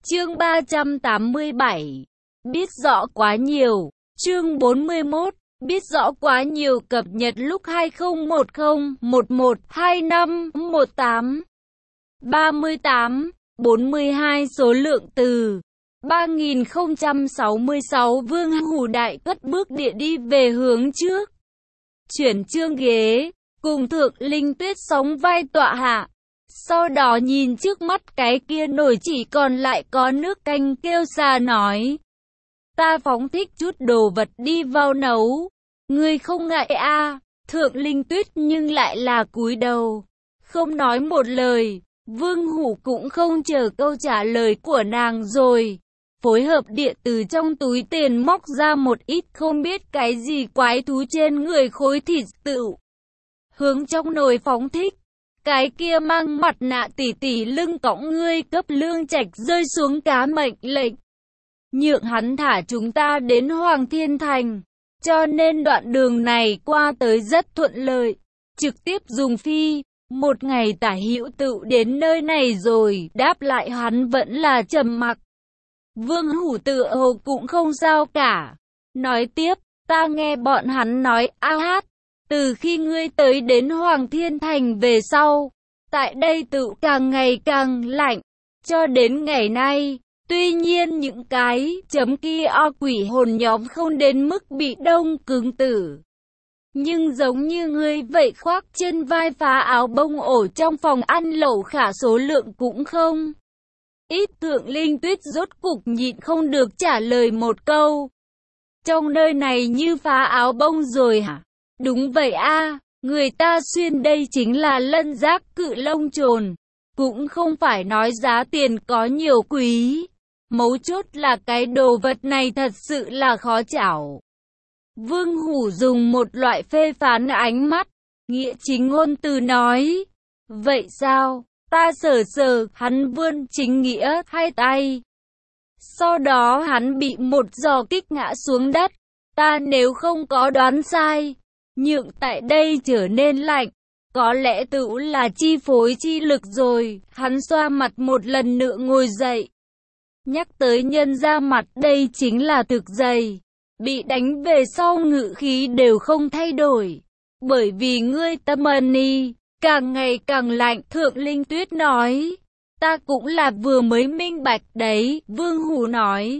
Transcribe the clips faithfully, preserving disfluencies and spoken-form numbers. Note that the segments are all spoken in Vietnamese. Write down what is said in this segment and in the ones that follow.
Chương ba trăm tám mươi bảy. Biết rõ quá nhiều. Chương bốn mươi mốt. Biết rõ quá nhiều cập nhật lúc hai không một không một một hai năm một tám. ba mươi tám, bốn mươi hai số lượng từ. ba nghìn không trăm sáu mươi sáu Vương Hủ Đại cất bước địa đi về hướng trước. Chuyển chương ghế, cùng Thượng Linh Tuyết sóng vai tọa hạ. Sau đó nhìn trước mắt cái kia nồi chỉ còn lại có nước canh kêu xa nói. Ta phóng thích chút đồ vật đi vào nấu. Ngươi không ngại a à? Thượng Linh Tuyết nhưng lại là cúi đầu. Không nói một lời. Vương Hủ cũng không chờ câu trả lời của nàng rồi. Phối hợp địa từ trong túi tiền móc ra một ít không biết cái gì quái thú trên người khối thịt tựu. Hướng trong nồi phóng thích. Cái kia mang mặt nạ tỷ tỷ lưng cõng ngươi cấp Lương Trạch rơi xuống cá mệnh lệnh. Nhượng hắn thả chúng ta đến Hoàng Thiên Thành. Cho nên đoạn đường này qua tới rất thuận lợi. Trực tiếp dùng phi. Một ngày tả hữu tựu đến nơi này rồi. Đáp lại hắn vẫn là trầm mặc. Vương Hủ tựa hồ cũng không sao cả. Nói tiếp, ta nghe bọn hắn nói a hát. Từ khi ngươi tới đến Hoàng Thiên Thành về sau, tại đây tựu càng ngày càng lạnh, cho đến ngày nay. Tuy nhiên những cái chấm kia o quỷ hồn nhóm không đến mức bị đông cứng tử. Nhưng giống như ngươi vậy khoác trên vai phá áo bông ổ trong phòng ăn lẩu khả số lượng cũng không. Ít. Thượng Linh Tuyết rốt cục nhịn không được trả lời một câu. Trong nơi này như phá áo bông rồi hả? Đúng vậy a, người ta xuyên đây chính là lân giác cự lông trồn. Cũng không phải nói giá tiền có nhiều quý. Mấu chốt là cái đồ vật này thật sự là khó chảo. Vương Hủ dùng một loại phê phán ánh mắt, nghĩa chính ngôn từ nói. Vậy sao? Ta sờ sờ, hắn vươn chính nghĩa hai tay. Sau đó hắn bị một giò kích ngã xuống đất. Ta nếu không có đoán sai, nhượng tại đây trở nên lạnh. Có lẽ tựu là chi phối chi lực rồi. Hắn xoa mặt một lần nữa ngồi dậy. Nhắc tới nhân ra mặt đây chính là thực dày. Bị đánh về sau ngự khí đều không thay đổi. Bởi vì ngươi tâm ân y càng ngày càng lạnh. Thượng Linh Tuyết nói. Ta cũng là vừa mới minh bạch đấy. Vương Hủ nói.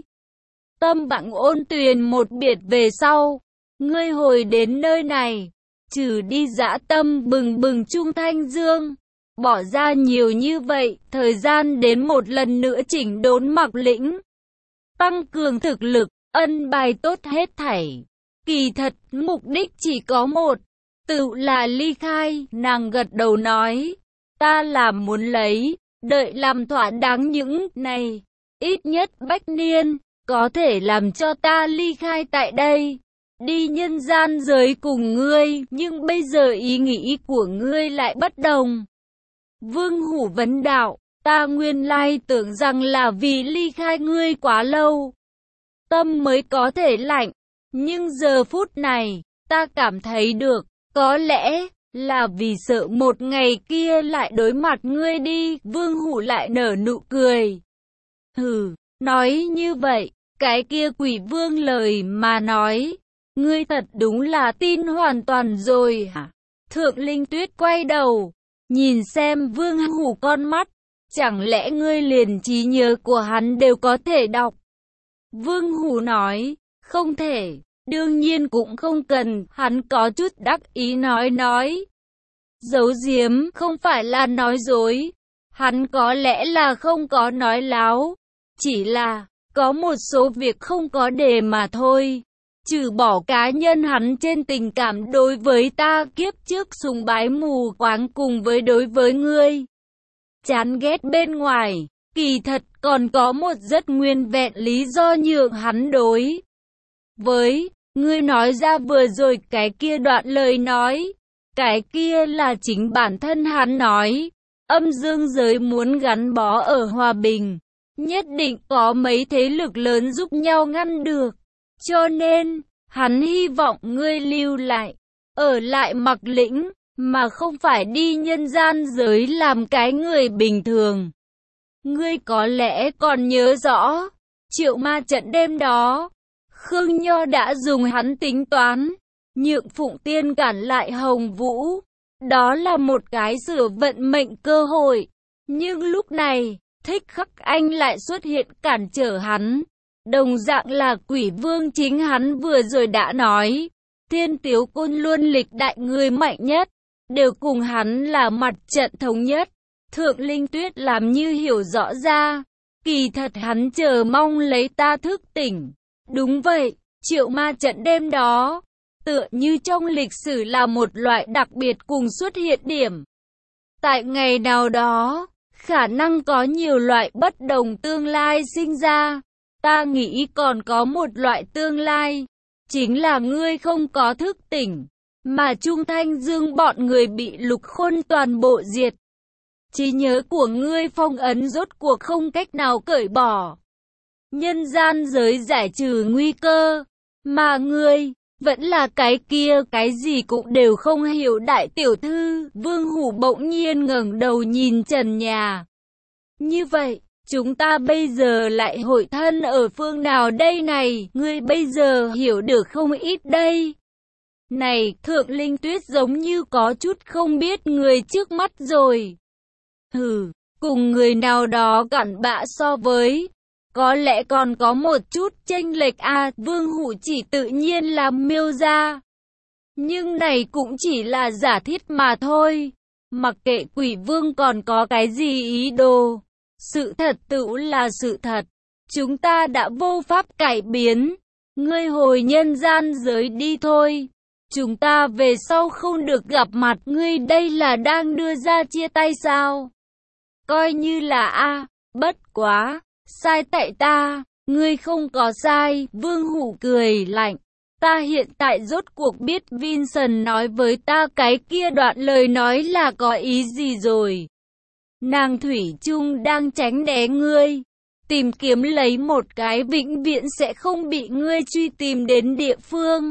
Tâm bạn ôn tuyền một biệt về sau. Ngươi hồi đến nơi này. Trừ đi dã tâm bừng bừng trung thanh dương. Bỏ ra nhiều như vậy. Thời gian đến một lần nữa chỉnh đốn Mạc Lĩnh. Tăng cường thực lực. Ân bài tốt hết thảy. Kỳ thật mục đích chỉ có một. Tự là ly khai. Nàng gật đầu nói. Ta là muốn lấy. Đợi làm thỏa đáng những này. Ít nhất bách niên. Có thể làm cho ta ly khai tại đây. Đi nhân gian giới cùng ngươi. Nhưng bây giờ ý nghĩ của ngươi lại bất đồng. Vương Hủ vấn đạo. Ta nguyên lai tưởng rằng là vì ly khai ngươi quá lâu. Tâm mới có thể lạnh. Nhưng giờ phút này, ta cảm thấy được. Có lẽ là vì sợ một ngày kia lại đối mặt ngươi đi. Vương Hủ lại nở nụ cười. Hừ, nói như vậy, cái kia quỷ vương lời mà nói. Ngươi thật đúng là tin hoàn toàn rồi hả? Thượng Linh Tuyết quay đầu, nhìn xem Vương Hủ con mắt. Chẳng lẽ ngươi liền trí nhớ của hắn đều có thể đọc? Vương Hủ nói, không thể, đương nhiên cũng không cần. Hắn có chút đắc ý nói nói. Giấu giếm không phải là nói dối. Hắn có lẽ là không có nói láo. Chỉ là, có một số việc không có đề mà thôi. Trừ bỏ cá nhân hắn trên tình cảm đối với ta kiếp trước sùng bái mù quáng cùng với đối với ngươi. Chán ghét bên ngoài. Kỳ thật còn có một rất nguyên vẹn lý do nhượng hắn đối với ngươi nói ra vừa rồi cái kia đoạn lời nói. Cái kia là chính bản thân hắn nói. Âm dương giới muốn gắn bó ở hòa bình. Nhất định có mấy thế lực lớn giúp nhau ngăn được. Cho nên, hắn hy vọng ngươi lưu lại. Ở lại Mạc Lĩnh, mà không phải đi nhân gian giới làm cái người bình thường. Ngươi có lẽ còn nhớ rõ, Triệu Ma trận đêm đó, Khương Nho đã dùng hắn tính toán, nhượng Phụng Tiên cản lại Hồng Vũ. Đó là một cái sửa vận mệnh cơ hội. Nhưng lúc này, Thích Khắc Anh lại xuất hiện cản trở hắn. Đồng dạng là Quỷ Vương chính hắn vừa rồi đã nói. Thiên Tiếu Côn luôn lịch đại người mạnh nhất, đều cùng hắn là mặt trận thống nhất. Thượng Linh Tuyết làm như hiểu rõ ra, kỳ thật hắn chờ mong lấy ta thức tỉnh. Đúng vậy, Triệu Ma trận đêm đó, tựa như trong lịch sử là một loại đặc biệt cùng xuất hiện điểm. Tại ngày nào đó, khả năng có nhiều loại bất đồng tương lai sinh ra. Ta nghĩ còn có một loại tương lai, chính là ngươi không có thức tỉnh, mà Trung Thanh Dương bọn người bị Lục Khôn toàn bộ diệt. Trí nhớ của ngươi phong ấn rốt cuộc không cách nào cởi bỏ. Nhân gian giới giải trừ nguy cơ, mà ngươi vẫn là cái kia cái gì cũng đều không hiểu đại tiểu thư. Vương Hủ bỗng nhiên ngẩng đầu nhìn trần nhà. Như vậy, chúng ta bây giờ lại hội thân ở phương nào đây này? Ngươi bây giờ hiểu được không ít đây. Này, Thượng Linh Tuyết giống như có chút không biết người trước mắt rồi. Hừ, cùng người nào đó cặn bạ so với, có lẽ còn có một chút chênh lệch à. Vương Hủ chỉ tự nhiên làm miêu ra. Nhưng này cũng chỉ là giả thiết mà thôi. Mặc kệ Quỷ Vương còn có cái gì ý đồ, sự thật tựu là sự thật. Chúng ta đã vô pháp cải biến. Ngươi hồi nhân gian giới đi thôi. Chúng ta về sau không được gặp mặt. Ngươi đây là đang đưa ra chia tay sao? Coi như là a, bất quá, sai tại ta, ngươi không có sai. Vương Hủ cười lạnh. Ta hiện tại rốt cuộc biết Vincent nói với ta cái kia đoạn lời nói là có ý gì rồi. Nàng thủy chung đang tránh né ngươi, tìm kiếm lấy một cái vĩnh viễn sẽ không bị ngươi truy tìm đến địa phương.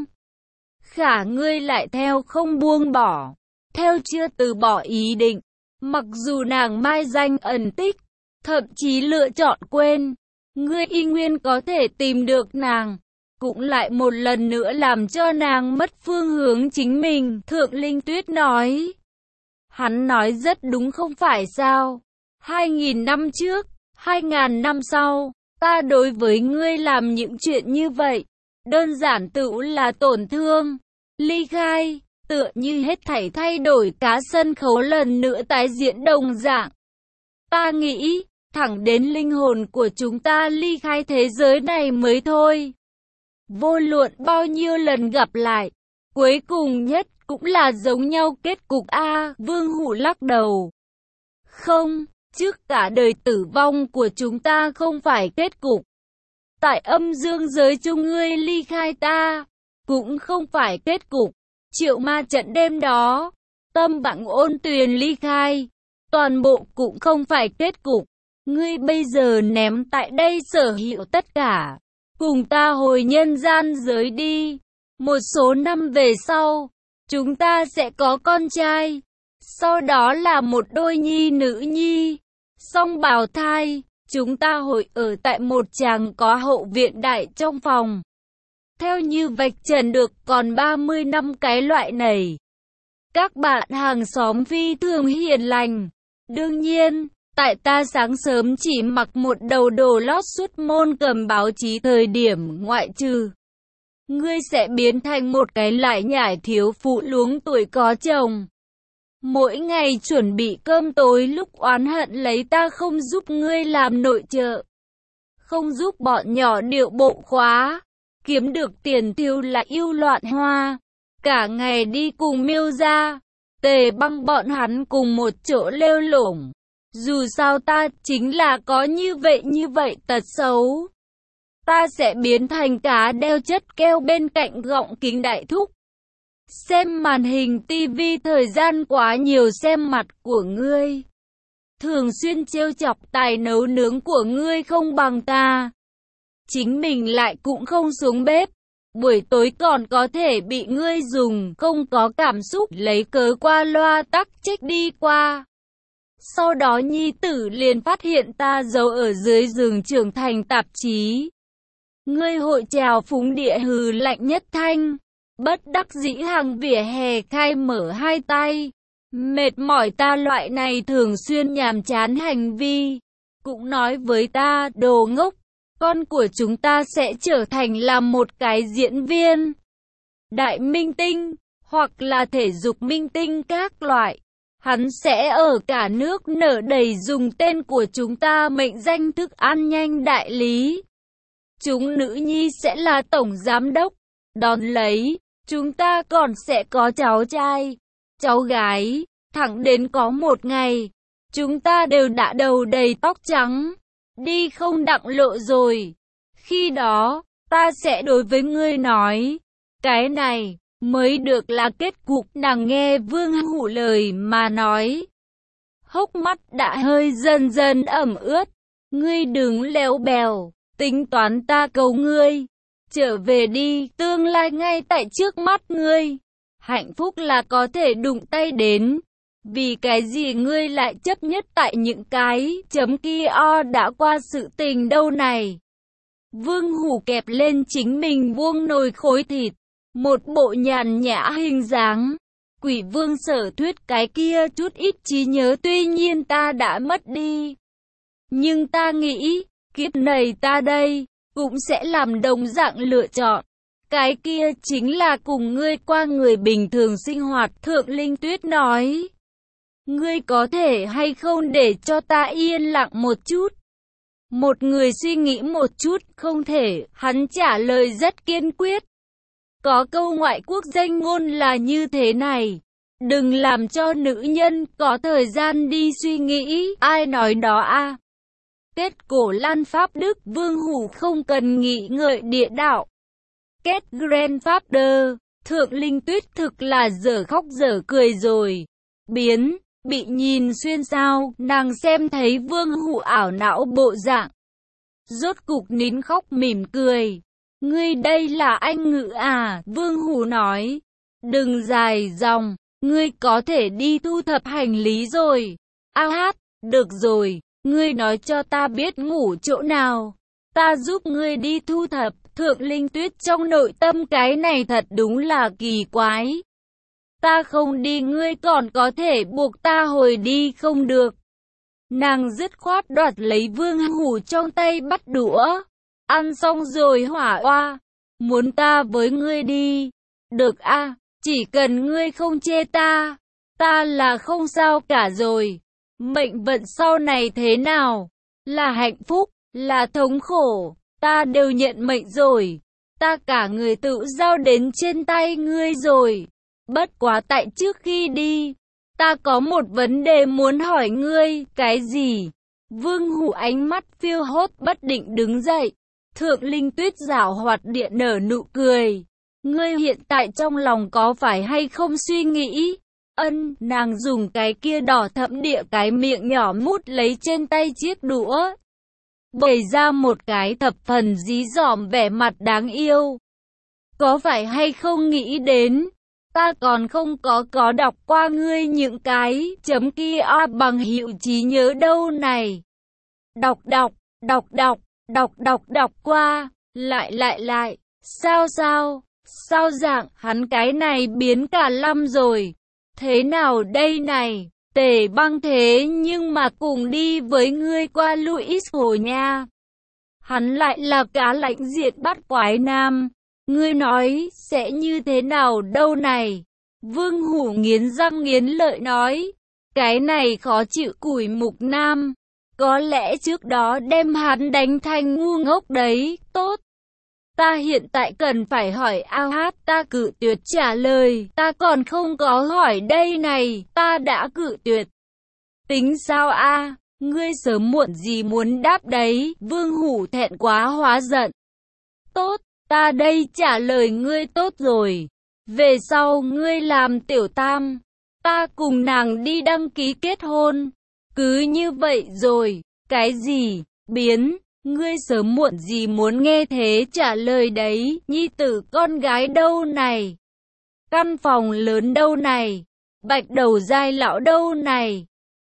Khả ngươi lại theo không buông bỏ, theo chưa từ bỏ ý định. Mặc dù nàng mai danh ẩn tích, thậm chí lựa chọn quên, ngươi y nguyên có thể tìm được nàng, cũng lại một lần nữa làm cho nàng mất phương hướng chính mình. Thượng Linh Tuyết nói. Hắn nói rất đúng không phải sao? Hai nghìn năm trước, hai ngàn năm sau, ta đối với ngươi làm những chuyện như vậy, đơn giản tựu là tổn thương, ly khai, tựa như hết thảy thay đổi cá sân khấu lần nữa tái diễn đồng dạng. Ta nghĩ, thẳng đến linh hồn của chúng ta ly khai thế giới này mới thôi. Vô luận bao nhiêu lần gặp lại, cuối cùng nhất cũng là giống nhau kết cục a. Vương Hủ lắc đầu. Không, trước cả đời tử vong của chúng ta không phải kết cục. Tại âm dương giới chung ngươi ly khai ta, cũng không phải kết cục. Triệu Ma trận đêm đó, Tâm Bặng Ôn Tuyền ly khai, toàn bộ cũng không phải kết cục. Ngươi bây giờ ném tại đây sở hữu tất cả, cùng ta hồi nhân gian giới đi. Một số năm về sau, chúng ta sẽ có con trai, sau đó là một đôi nhi nữ nhi, song bào thai. Chúng ta hội ở tại một tràng có hậu viện đại trong phòng. Theo như vạch trần được còn ba mươi năm cái loại này. Các bạn hàng xóm phi thường hiền lành. Đương nhiên, tại ta sáng sớm chỉ mặc một đầu đồ lót xuất môn cầm báo chí thời điểm ngoại trừ. Ngươi sẽ biến thành một cái lại nhải thiếu phụ luống tuổi có chồng. Mỗi ngày chuẩn bị cơm tối lúc oán hận lấy ta không giúp ngươi làm nội trợ. Không giúp bọn nhỏ điệu bộ khóa. Kiếm được tiền tiêu là yêu loạn hoa. Cả ngày đi cùng miêu ra. Tề Băng bọn hắn cùng một chỗ lêu lổng. Dù sao ta chính là có như vậy như vậy tật xấu. Ta sẽ biến thành cá đeo chất keo bên cạnh gọng kính đại thúc. Xem màn hình tivi thời gian quá nhiều xem mặt của ngươi. Thường xuyên trêu chọc tài nấu nướng của ngươi không bằng ta. Chính mình lại cũng không xuống bếp. Buổi tối còn có thể bị ngươi dùng không có cảm xúc lấy cớ qua loa tắc trách đi qua. Sau đó nhi tử liền phát hiện ta giấu ở dưới giường trưởng thành tạp chí. Ngươi hội trào phúng địa hừ lạnh nhất thanh. Bất đắc dĩ hàng vỉa hè khai mở hai tay. Mệt mỏi ta loại này thường xuyên nhàm chán hành vi. Cũng nói với ta, đồ ngốc, con của chúng ta sẽ trở thành là một cái diễn viên, đại minh tinh, hoặc là thể dục minh tinh các loại. Hắn sẽ ở cả nước nở đầy dùng tên của chúng ta mệnh danh thức ăn nhanh đại lý. Chúng nữ nhi sẽ là tổng giám đốc. Đón lấy, chúng ta còn sẽ có cháu trai, cháu gái, thẳng đến có một ngày, chúng ta đều đã đầu đầy tóc trắng, đi không đặng lộ rồi. Khi đó, ta sẽ đối với ngươi nói, cái này mới được là kết cục. Nàng nghe Vương Hủ lời mà nói, hốc mắt đã hơi dần dần ẩm ướt. Ngươi đừng lèo bèo, tính toán ta cầu ngươi, trở về đi, tương lai ngay tại trước mắt ngươi. Hạnh phúc là có thể đụng tay đến. Vì cái gì ngươi lại chấp nhất tại những cái chấm kia o đã qua sự tình đâu này? Vương Hủ kẹp lên chính mình buông nồi khối thịt, một bộ nhàn nhã hình dáng. Quỷ vương Sở Thuyết cái kia chút ít trí nhớ tuy nhiên ta đã mất đi. Nhưng ta nghĩ, kiếp này ta đây, cũng sẽ làm đồng dạng lựa chọn. Cái kia chính là cùng ngươi qua người bình thường sinh hoạt. Thượng Linh Tuyết nói, ngươi có thể hay không để cho ta yên lặng một chút? Một người suy nghĩ một chút, không thể, hắn trả lời rất kiên quyết. Có câu ngoại quốc danh ngôn là như thế này, đừng làm cho nữ nhân có thời gian đi suy nghĩ. Ai nói đó a? Kết cổ Lan Pháp Đức. Vương Hủ không cần nghĩ ngợi địa đạo. Kết Grandfather. Thượng Linh Tuyết thực là dở khóc dở cười rồi. Biến, bị nhìn xuyên sao, nàng xem thấy Vương Hủ ảo não bộ dạng. Rốt cục nín khóc mỉm cười. Ngươi đây là anh ngữ à? Vương Hủ nói. Đừng dài dòng, ngươi có thể đi thu thập hành lý rồi. A hát, được rồi, ngươi nói cho ta biết ngủ chỗ nào. Ta giúp ngươi đi thu thập. Thượng Linh Tuyết trong nội tâm cái này thật đúng là kỳ quái. Ta không đi ngươi còn có thể buộc ta hồi đi không được. Nàng dứt khoát đoạt lấy Vương Hủ trong tay bắt đũa. Ăn xong rồi hỏa oa. Muốn ta với ngươi đi? Được a, chỉ cần ngươi không chê ta. Ta là không sao cả rồi. Mệnh vận sau này thế nào? Là hạnh phúc, là thống khổ, ta đều nhận mệnh rồi. Ta cả người tự giao đến trên tay ngươi rồi. Bất quá tại trước khi đi, ta có một vấn đề muốn hỏi ngươi. Cái gì? Vương Hủ ánh mắt phiêu hốt bất định đứng dậy. Thượng Linh Tuyết giảo hoạt địa nở nụ cười. Ngươi hiện tại trong lòng có phải hay không suy nghĩ? Ân, nàng dùng cái kia đỏ thẫm địa cái miệng nhỏ mút lấy trên tay chiếc đũa, bày ra một cái thập phần dí dỏm vẻ mặt đáng yêu. Có phải hay không nghĩ đến, ta còn không có có đọc qua ngươi những cái chấm kia a bằng hiệu trí nhớ đâu này. Đọc đọc, đọc đọc, đọc đọc đọc qua, lại lại lại, sao sao, sao dạng, hắn cái này biến cả lâm rồi. Thế nào đây này, Tề Băng thế nhưng mà cùng đi với ngươi qua Louis Hồ nha. Hắn lại là cá lãnh diện bắt quái nam. Ngươi nói, sẽ như thế nào đâu này? Vương Hủ nghiến răng nghiến lợi nói. Cái này khó chịu củi mục nam. Có lẽ trước đó đem hắn đánh thành ngu ngốc đấy, tốt. Ta hiện tại cần phải hỏi ao hát, ta cự tuyệt trả lời, ta còn không có hỏi đây này, ta đã cự tuyệt. Tính sao a? Ngươi sớm muộn gì muốn đáp đấy? Vương Hủ thẹn quá hóa giận. Tốt, ta đây trả lời ngươi tốt rồi. Về sau ngươi làm tiểu tam, ta cùng nàng đi đăng ký kết hôn. Cứ như vậy rồi, cái gì? Biến? Ngươi sớm muộn gì muốn nghe thế trả lời đấy, nhi tử con gái đâu này? Căn phòng lớn đâu này? Bạch đầu giai lão đâu này?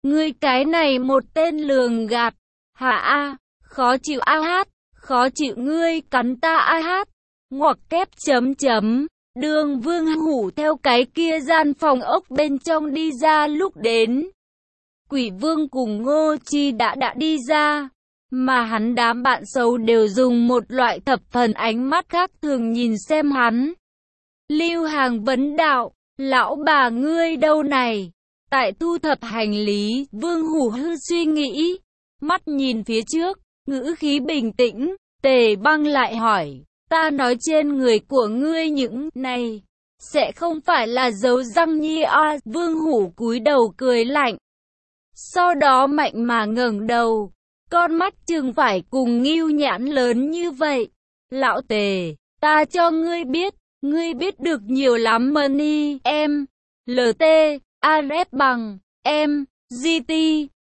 Ngươi cái này một tên lường gạt. Hả a, khó chịu a hát, khó chịu ngươi cắn ta a hát. Ngoặc kép chấm chấm. Đường Vương Hủ theo cái kia gian phòng ốc bên trong đi ra, lúc đến Quỷ Vương cùng Ngô Chi đã đã đi ra, mà hắn đám bạn xấu đều dùng một loại thập phần ánh mắt khác thường nhìn xem hắn. Lưu Hàng vấn đạo, lão bà ngươi đâu này? Tại thu thập hành lý, Vương Hủ hư suy nghĩ, mắt nhìn phía trước, ngữ khí bình tĩnh. Tề Băng lại hỏi, ta nói trên người của ngươi những này, sẽ không phải là dấu răng nhi à? Vương Hủ cúi đầu cười lạnh, sau đó mạnh mà ngẩng đầu, con mắt chừng phải cùng ngưu nhãn lớn như vậy. Lão Tề, ta cho ngươi biết, ngươi biết được nhiều lắm money, em, lờ tê, a rép bằng, em, giê tê,